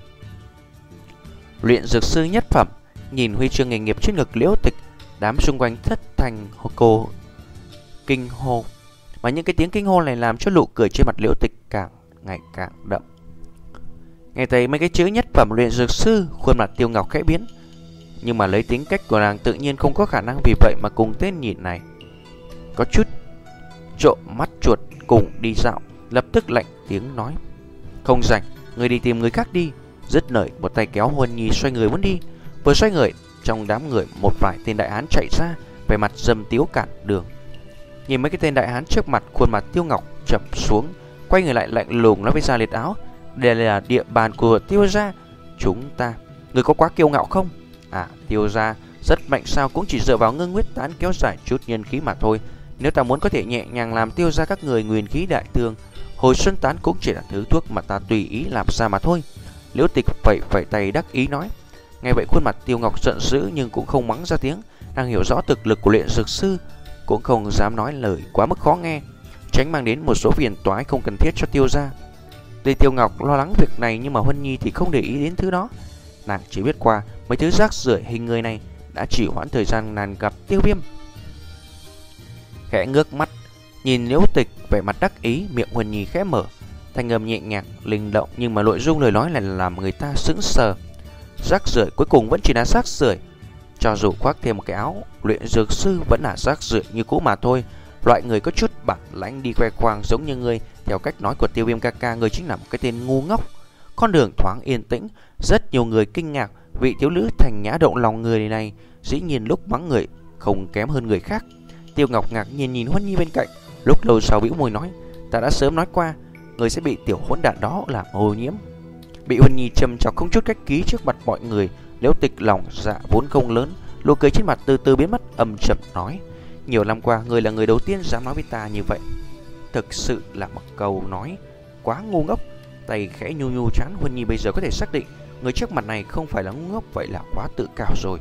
Luyện dược sư nhất phẩm. Nhìn huy chương nghề nghiệp trên ngực Liễu Tịch, đám xung quanh thất thành cô kinh hô, mà những cái tiếng kinh hô này làm cho nụ cười trên mặt Liễu Tịch càng ngày càng đậm. Nghe thấy mấy cái chữ nhất phẩm luyện dược sư, khuôn mặt Tiêu Ngọc khẽ biến, nhưng mà lấy tính cách của nàng tự nhiên không có khả năng vì vậy mà cùng tên nhìn này có chút trộm mắt chuột cùng đi dạo. lập tức lạnh tiếng nói: "Không rảnh, người đi tìm người khác đi." Dứt lời, một tay kéo Huân Nhi xoay người muốn đi. Vừa xoay người, trong đám người một vài tên đại hán chạy ra, vẻ mặt dâm tiếu cản đường. Nhìn mấy cái tên đại hán trước mặt, khuôn mặt Tiêu Ngọc trầm xuống, quay người lại lạnh lùng nói với Gia Liệt Áo: "Đây là địa bàn của Tiêu gia chúng ta, người có quá kiêu ngạo không? À, Tiêu gia rất mạnh sao, cũng chỉ dựa vào ngưng huyết tán kéo dài chút nhân khí mà thôi. Nếu ta muốn có thể nhẹ nhàng làm Tiêu gia các người nguyên khí đại thương, hồi xuân tán cũng chỉ là thứ thuốc mà ta tùy ý làm ra mà thôi." Liễu Tịch vẫy vẫy tay đắc ý nói. Nghe vậy khuôn mặt Tiêu Ngọc giận dữ nhưng cũng không mắng ra tiếng. Nàng hiểu rõ thực lực của luyện dược sư, cũng không dám nói lời quá mức khó nghe, tránh mang đến một số phiền toái không cần thiết cho Tiêu gia. Tuy Tiêu Ngọc lo lắng việc này nhưng mà Huân Nhi thì không để ý đến thứ đó. Nàng chỉ biết qua mấy thứ rác rưởi hình người này đã chỉ hoãn thời gian nàng gặp Tiêu Viêm. Khẽ ngước mắt nhìn Liễu Tịch vẻ mặt đắc ý, miệng Huân Nhi khẽ mở, thanh âm nhẹ nhàng linh động nhưng mà nội dung lời nói lại làm người ta sững sờ. Rác rưởi cuối cùng vẫn chỉ là rác rưởi, cho dù khoác thêm một cái áo luyện dược sư vẫn là rác rưởi như cũ mà thôi. Loại người có chút bản lãnh đi khoe khoang giống như ngươi, theo cách nói của Tiêu Viêm ca ca, ngươi chính là một cái tên ngu ngốc. Con đường thoáng yên tĩnh, rất nhiều người kinh ngạc vị thiếu nữ thành nhã động lòng người này dĩ nhiên lúc mắng người không kém hơn người khác. Tiêu Ngọc ngạc nhiên nhìn Huân Nhi bên cạnh, lúc lâu sau bĩu môi nói: "Ta đã sớm nói qua, người sẽ bị tiểu hỗn đản đó làm ô nhiễm." Bị Huân Nhi châm chọc không chút cách ký trước mặt mọi người, Liễu Tịch lòng dạ vốn không lớn, nụ cười trên mặt từ từ biến mất, âm trầm nói: "Nhiều năm qua, người là người đầu tiên dám nói với ta như vậy. Thực sự là một câu nói quá ngu ngốc." Tay khẽ nhu nhu trán Huân Nhi bây giờ có thể xác định người trước mặt này không phải là ngu ngốc, vậy là quá tự cao rồi.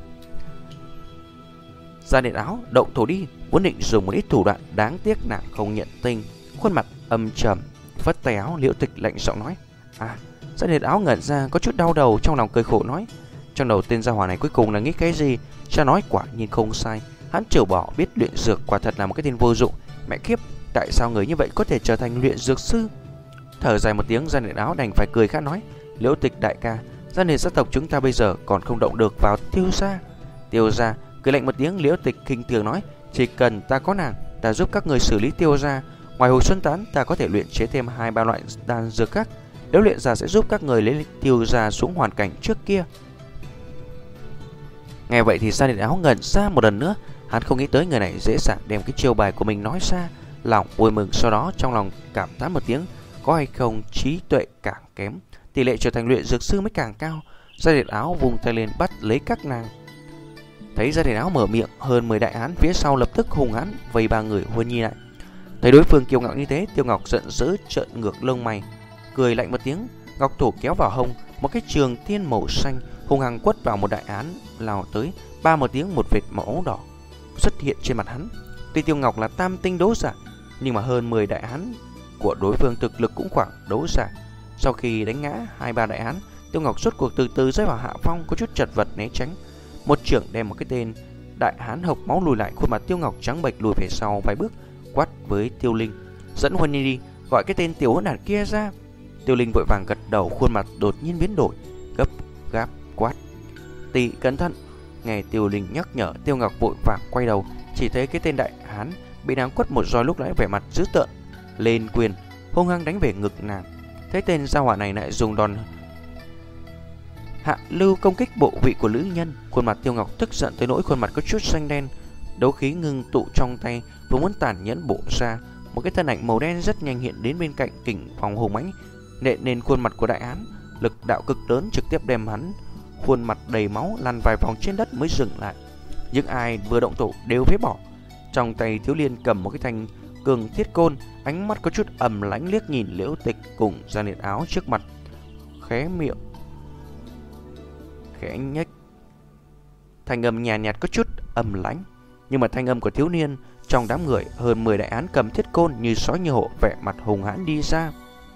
Gia Liệt Áo động thủ đi, muốn định dùng một ít thủ đoạn, đáng tiếc nàng không nhận tình. Khuôn mặt âm trầm phất tay áo, Liễu Tịch lạnh giọng nói: "À." Gia Liệt Áo ngẩn ra, có chút đau đầu, trong lòng cười khổ nói: trong đầu tên gia hỏa này cuối cùng là nghĩ cái gì? Cha nói quả nhiên không sai, hắn trừ bỏ biết luyện dược quả thật là một cái tên vô dụng. Mẹ kiếp, tại sao người như vậy có thể trở thành luyện dược sư? Thở dài một tiếng, Gia Liệt Áo đành phải cười khát nói: "Liễu Tịch đại ca, gia đình gia tộc chúng ta bây giờ còn không động được vào Tiêu gia." Tiêu gia cười lạnh một tiếng, Liễu Tịch khinh thường nói: "Chỉ cần ta có nàng, ta giúp các người xử lý Tiêu gia. Ngoài hồi xuân tán, ta có thể luyện chế thêm hai ba loại đan dược khác. Nếu luyện ra sẽ giúp các người lấy Tiêu gia xuống hoàn cảnh trước kia." Nghe vậy thì Gia Liệt Áo ngẩn ra một lần nữa, hắn không nghĩ tới người này dễ dàng đem cái chiêu bài của mình nói ra, lòng vui mừng, sau đó trong lòng cảm thán một tiếng, có hay không trí tuệ càng kém, tỷ lệ trở thành luyện dược sư mới càng cao. Gia Liệt Áo vùng tay lên bắt lấy các nàng. Thấy Gia Liệt Áo mở miệng, hơn mười đại hán phía sau lập tức hung hãn vây ba người Huân Nhi lại. Thấy đối phương kiêu ngạo như thế, Tiêu Ngọc giận dữ trợn ngược lông mày, cười lạnh một tiếng, ngọc thủ kéo vào hông, một cái trường tiên màu xanh hung hăng quất vào một đại hán lao tới. Ba một tiếng, một vệt máu đỏ xuất hiện trên mặt hắn. Tuy Tiêu Ngọc là tam tinh đấu giả, nhưng mà hơn mười đại hán của đối phương thực lực cũng khoảng đấu giả. Sau khi đánh ngã hai ba đại hán, Tiêu Ngọc rốt cuộc từ từ rơi vào hạ phong, có chút chật vật né tránh. Một trưởng đem một cái tên đại hán hộc máu lùi lại, khuôn mặt Tiêu Ngọc trắng bệch lùi về sau vài bước, quát với Tiêu Linh: "Dẫn Huân Nhi đi, gọi cái tên tiểu hỗn đản kia ra." Tiêu Linh vội vàng gật đầu, khuôn mặt đột nhiên biến đổi, gấp gáp quát: "Tỷ cẩn thận." Nghe Tiêu Linh nhắc nhở, Tiêu Ngọc vội vàng quay đầu, chỉ thấy cái tên đại hán bị nàng quất một roi lúc nãy vẻ mặt dữ tợn, lên quyền hung hăng đánh về ngực nàng. Thấy tên gia hỏa này lại dùng đòn hạ lưu công kích bộ vị của nữ nhân, khuôn mặt Tiêu Ngọc tức giận tới nỗi khuôn mặt có chút xanh đen, đấu khí ngưng tụ trong tay, vừa muốn tàn nhẫn bổ ra, một cái thân ảnh màu đen rất nhanh hiện đến bên cạnh, kình phòng hùng mãnh nện lên khuôn mặt của đại hán, lực đạo cực lớn trực tiếp đem hắn khuôn mặt đầy máu lăn vài vòng trên đất mới dừng lại. Những ai vừa động thủ đều phế bỏ. Trong tay Thiếu Liên cầm một cái thanh cường thiết côn, ánh mắt có chút ầm lãnh liếc nhìn Liễu Tịch cùng Gia Liệt Áo trước mặt, khẽ miệng khẽ nhếch, thanh âm nhàn nhạt, nhạt có chút ầm lãnh, nhưng mà thanh âm của thiếu niên trong đám người hơn mười đại án cầm thiết côn như sói như hổ, vẻ mặt hùng hãn đi ra.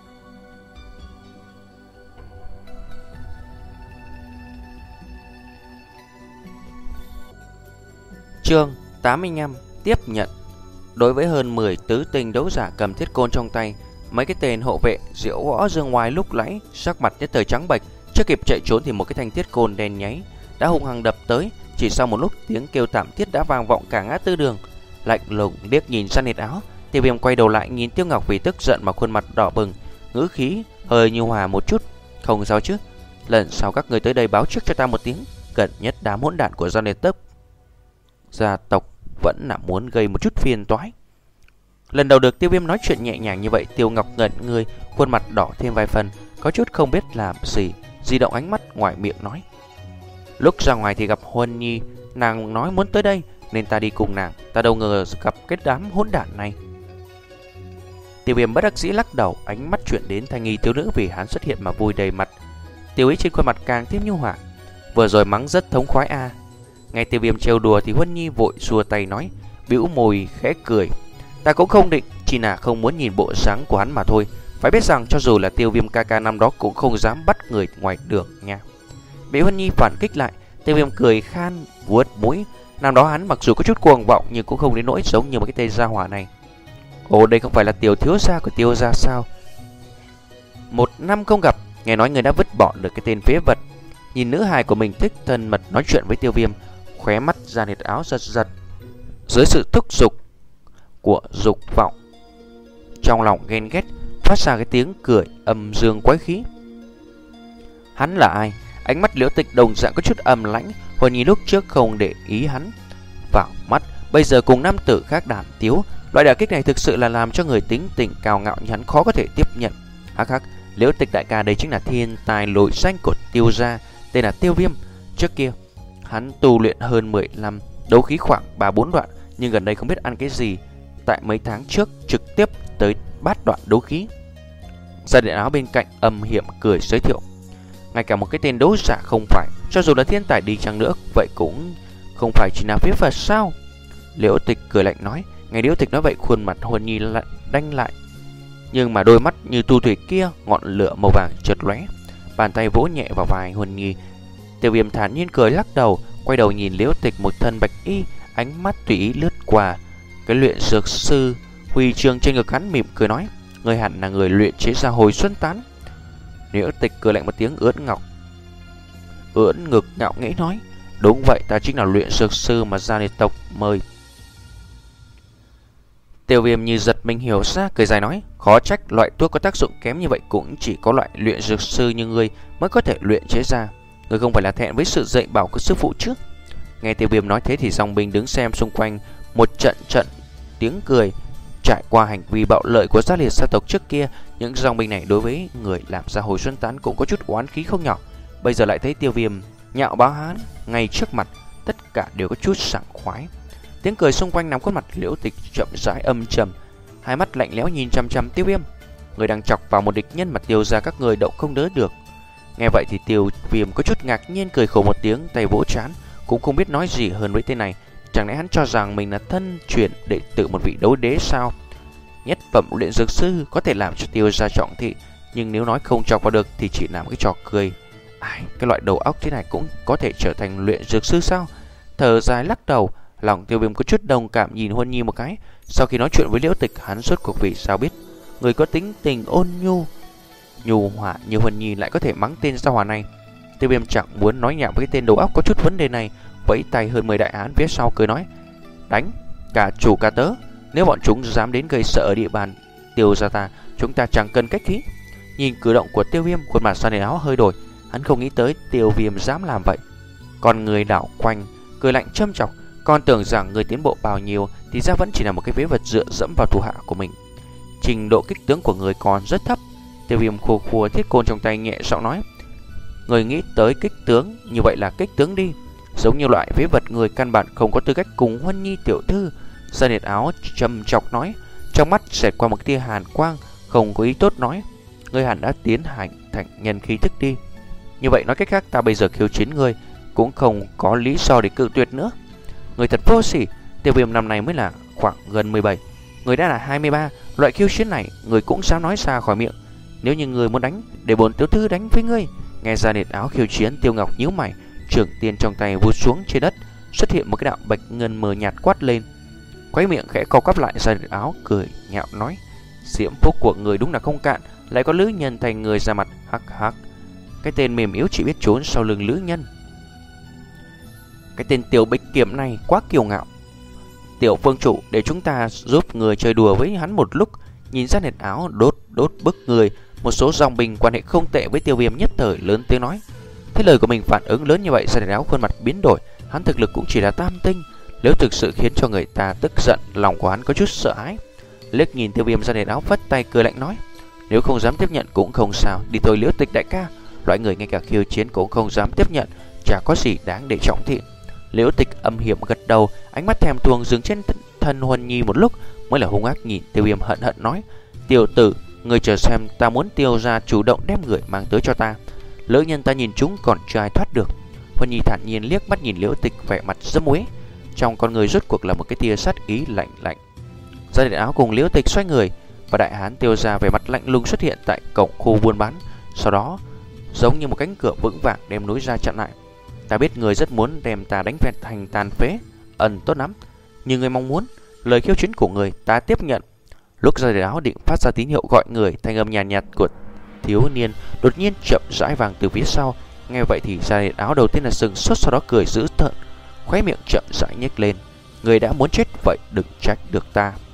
Chương tám mươi lăm tiếp nhận. Đối với hơn mười tứ tinh đấu giả cầm thiết côn trong tay, mấy cái tên hộ vệ diễu võ dương ngoài lúc nãy sắc mặt nhất thời trắng bệch, chưa kịp chạy trốn thì một cái thanh thiết côn đen nháy đã hung hăng đập tới. Chỉ sau một lúc, tiếng kêu thảm thiết đã vang vọng cả ngã tư đường. Lạnh lùng liếc nhìn Gia Liệt Áo, Tiêu Viêm quay đầu lại nhìn Tiêu Ngọc vì tức giận mà khuôn mặt đỏ bừng, ngữ khí hơi nhu hòa một chút. Không sao chứ, lần sau các người tới đây báo trước cho ta một tiếng. Gần nhất đám hỗn đản của gia Liên Tốc gia tộc vẫn là muốn gây một chút phiền toái. Lần đầu được Tiêu Viêm nói chuyện nhẹ nhàng như vậy, Tiêu Ngọc ngẩn người, khuôn mặt đỏ thêm vài phần, có chút không biết làm gì, di động ánh mắt ngoài miệng nói: lúc ra ngoài thì gặp Huân Nhi, nàng nói muốn tới đây nên ta đi cùng nàng, ta đâu ngờ gặp cái đám hỗn đản này. Tiêu Viêm bất đắc dĩ lắc đầu, ánh mắt chuyển đến thanh nghi thiếu nữ vì hắn xuất hiện mà vui đầy mặt. Tiêu ý trên khuôn mặt càng thêm nhu hòa, vừa rồi mắng rất thống khoái a. À. Nghe Tiêu Viêm trêu đùa thì Huân Nhi vội xua tay nói, bĩu môi khẽ cười: ta cũng không định, chỉ là không muốn nhìn bộ dáng của hắn mà thôi. Phải biết rằng cho dù là Tiêu Viêm ca ca năm đó cũng không dám bắt người ngoài đường nha. Bị Huân Nhi phản kích lại, Tiêu Viêm cười khan vuốt mũi. Năm đó hắn mặc dù có chút cuồng vọng nhưng cũng không đến nỗi giống như một cái tên gia hỏa này. Ồ, đây không phải là tiểu thiếu gia của Tiêu gia sao? Một năm không gặp, nghe nói người đã vứt bỏ được cái tên phế vật. Nhìn nữ hài của mình thích thân mật nói chuyện với Tiêu Viêm, khóe mắt ra nịt áo giật giật. Dưới sự thúc giục của dục vọng, trong lòng ghen ghét phát ra cái tiếng cười âm dương quái khí. Hắn là ai? Ánh mắt Liễu Tịch đồng dạng có chút âm lãnh. Huân Nhi lúc trước không để ý hắn vào mắt, bây giờ cùng nam tử khác đàm tiếu. Loại đả kích này thực sự là làm cho người tính tình cao ngạo như hắn khó có thể tiếp nhận. Hắc hắc, Liễu Tịch đại ca đây chính là thiên tài lỗi danh của Tiêu gia, tên là Tiêu Viêm. Trước kia hắn tu luyện hơn mười năm, đấu khí khoảng ba bốn đoạn, nhưng gần đây không biết ăn cái gì, tại mấy tháng trước trực tiếp tới bát đoạn đấu khí. Gia Điện Áo bên cạnh âm hiểm cười giới thiệu, ngay cả một cái tên đấu giả không phải, cho dù là thiên tài đi chăng nữa, vậy cũng không phải chỉ là phế vật sao? Liễu Tịch cười lạnh nói. Nghe Liễu Tịch nói vậy, khuôn mặt Huân Nhi lại đanh lại, nhưng mà đôi mắt như tu thủy kia ngọn lửa màu vàng chợt lóe, bàn tay vỗ nhẹ vào vai Huân Nhi. Tiêu Viêm thản nhiên cười lắc đầu, quay đầu nhìn Liễu Tịch một thân bạch y, ánh mắt tùy ý lướt qua cái luyện dược sư huy chương trên ngực hắn, mỉm cười nói, người hẳn là người luyện chế ra hồi xuân tán. Liễu Tịch cười lạnh một tiếng, ưỡn ngọc ưỡn ngực ngạo nghễ nói, đúng vậy, ta chính là luyện dược sư mà gia Liệt tộc mời. Tiêu Viêm như giật mình hiểu ra, cười dài nói, khó trách loại thuốc có tác dụng kém như vậy cũng chỉ có loại luyện dược sư như ngươi mới có thể luyện chế ra. Ngươi không phải là thẹn với sự dạy bảo của sư phụ chứ? Nghe Tiêu Viêm nói thế thì dòng binh đứng xem xung quanh một trận trận tiếng cười. Trải qua hành vi bạo lợi của gia liệt gia tộc trước kia, những dòng binh này đối với người làm ra hồi xuân tán cũng có chút oán khí không nhỏ. Bây giờ lại thấy Tiêu Viêm nhạo bá hán ngay trước mặt, tất cả đều có chút sảng khoái. Tiếng cười xung quanh nắm khuôn mặt Liễu Tịch chậm rãi âm trầm, hai mắt lạnh lẽo nhìn chăm chăm Tiêu Viêm. Người đang chọc vào một địch nhân mà Tiêu gia các người đậu không đỡ được. Nghe vậy thì Tiêu Viêm có chút ngạc nhiên, cười khổ một tiếng, tay vỗ trán, cũng không biết nói gì hơn với tên này. Chẳng lẽ hắn cho rằng mình là thân truyền đệ tử một vị đấu đế sao? Nhất phẩm luyện dược sư có thể làm cho Tiêu gia trọng thị, nhưng nếu nói không chọc vào được thì chỉ làm cái trò cười. Ai, cái loại đầu óc thế này cũng có thể trở thành luyện dược sư sao? Thở dài lắc đầu, lòng Tiêu Viêm có chút đồng cảm nhìn Huân Nhi một cái. Sau khi nói chuyện với Liễu Tịch, hắn suốt cuộc vì sao biết người có tính tình ôn nhu nhu hòa như Huân Nhi lại có thể mắng tên gia hỏa này. Tiêu Viêm chẳng muốn nói nhảm với cái tên đầu óc có chút vấn đề này, vẫy tay hơn mười đại hán phía sau cười nói, đánh cả chủ cả tớ, nếu bọn chúng dám đến gây sợ ở địa bàn Tiêu gia ta, chúng ta chẳng cần cách khí. Nhìn cử động của Tiêu Viêm, khuôn mặt Sa Nền Áo hơi đổi, hắn không nghĩ tới Tiêu Viêm dám làm vậy. Còn người đảo quanh cười lạnh châm chọc, con tưởng rằng người tiến bộ bao nhiêu thì ra vẫn chỉ là một cái vế vật dựa dẫm vào thủ hạ của mình. Trình độ kích tướng của người còn rất thấp. Tiêu Viêm khua khua thiết côn trong tay nhẹ giọng nói, người nghĩ tới kích tướng như vậy là kích tướng đi, giống như loại vế vật người căn bản không có tư cách cùng Huân Nhi tiểu thư. Sa Nệt Áo châm chọc nói, trong mắt xẹt qua một tia hàn quang, không có ý tốt nói, ngươi hẳn đã tiến hành thành nhân khí thức đi. Như vậy nói cách khác, ta bây giờ khiêu chiến ngươi cũng không có lý do để cự tuyệt nữa. Người thật vô sỉ. Tiêu Viêm năm nay mới là khoảng gần mười bảy, người đã là hai mươi ba, loại khiêu chiến này người cũng dám nói ra khỏi miệng. Nếu như người muốn đánh, để bổn tiểu thư đánh với ngươi. Nghe Sa Nệt Áo khiêu chiến, Tiêu Ngọc nhíu mày, trường tiên trong tay vút xuống trên đất, xuất hiện một cái đạo bạch ngân mờ nhạt quát lên. Quấy miệng khẽ co quắp lại, Sa Nệt Áo cười nhạo nói, diễm phúc của người đúng là không cạn, lại có lữ nhân thành người ra mặt. Hắc hắc, cái tên mềm yếu chỉ biết trốn sau lưng lữ nhân. Cái tên Tiểu Bích Kiểm này quá kiêu ngạo. Tiểu phương chủ, để chúng ta giúp người chơi đùa với hắn một lúc. Nhìn ra nền áo đốt đốt bức người, một số dòng binh quan hệ không tệ với Tiêu Viêm nhất thời lớn tiếng nói. Thế lời của mình phản ứng lớn như vậy, ra nền áo khuôn mặt biến đổi. Hắn thực lực cũng chỉ là tam tinh, nếu thực sự khiến cho người ta tức giận, lòng của hắn có chút sợ hãi. Liếc nhìn Tiêu Viêm, ra nền áo phất tay cười lạnh nói: nếu không dám tiếp nhận cũng không sao, đi thôi Liễu Tịch đại ca. Loại người ngay cả khiêu chiến cũng không dám tiếp nhận, chả có gì đáng để trọng thị. Liễu Tịch âm hiểm gật đầu, ánh mắt thèm thuồng dừng trên thân Huân Nhi một lúc, mới là hung ác nhìn Tiêu Viêm hận hận nói: tiểu tử, người chờ xem ta muốn Tiêu gia chủ động đem người mang tới cho ta. Lỡ nhân ta nhìn chúng còn chưa ai thoát được. Huân Nhi thản nhiên liếc mắt nhìn Liễu Tịch, vẻ mặt dâm uế, trong con người rốt cuộc là một cái tia sát ý lạnh lạnh. Gia Điện Áo cùng Liễu Tịch xoay người, và đại hán Tiêu gia vẻ mặt lạnh lùng xuất hiện tại cổng khu buôn bán, sau đó giống như một cánh cửa vững vàng đem núi ra chặn lại. Ta biết người rất muốn đem ta đánh vẹt thành tàn phế, ẩn tốt lắm, như người mong muốn, lời khiêu chiến của người ta tiếp nhận. Lúc Gia Điện Áo định phát ra tín hiệu gọi người, thanh âm nhàn nhạt, nhạt của thiếu niên đột nhiên chậm rãi vang từ phía sau. Nghe vậy thì Gia Điện Áo đầu tiên là sừng sốt, sau đó cười dữ tợn, khóe miệng chậm rãi nhếch lên: người đã muốn chết vậy đừng trách được ta.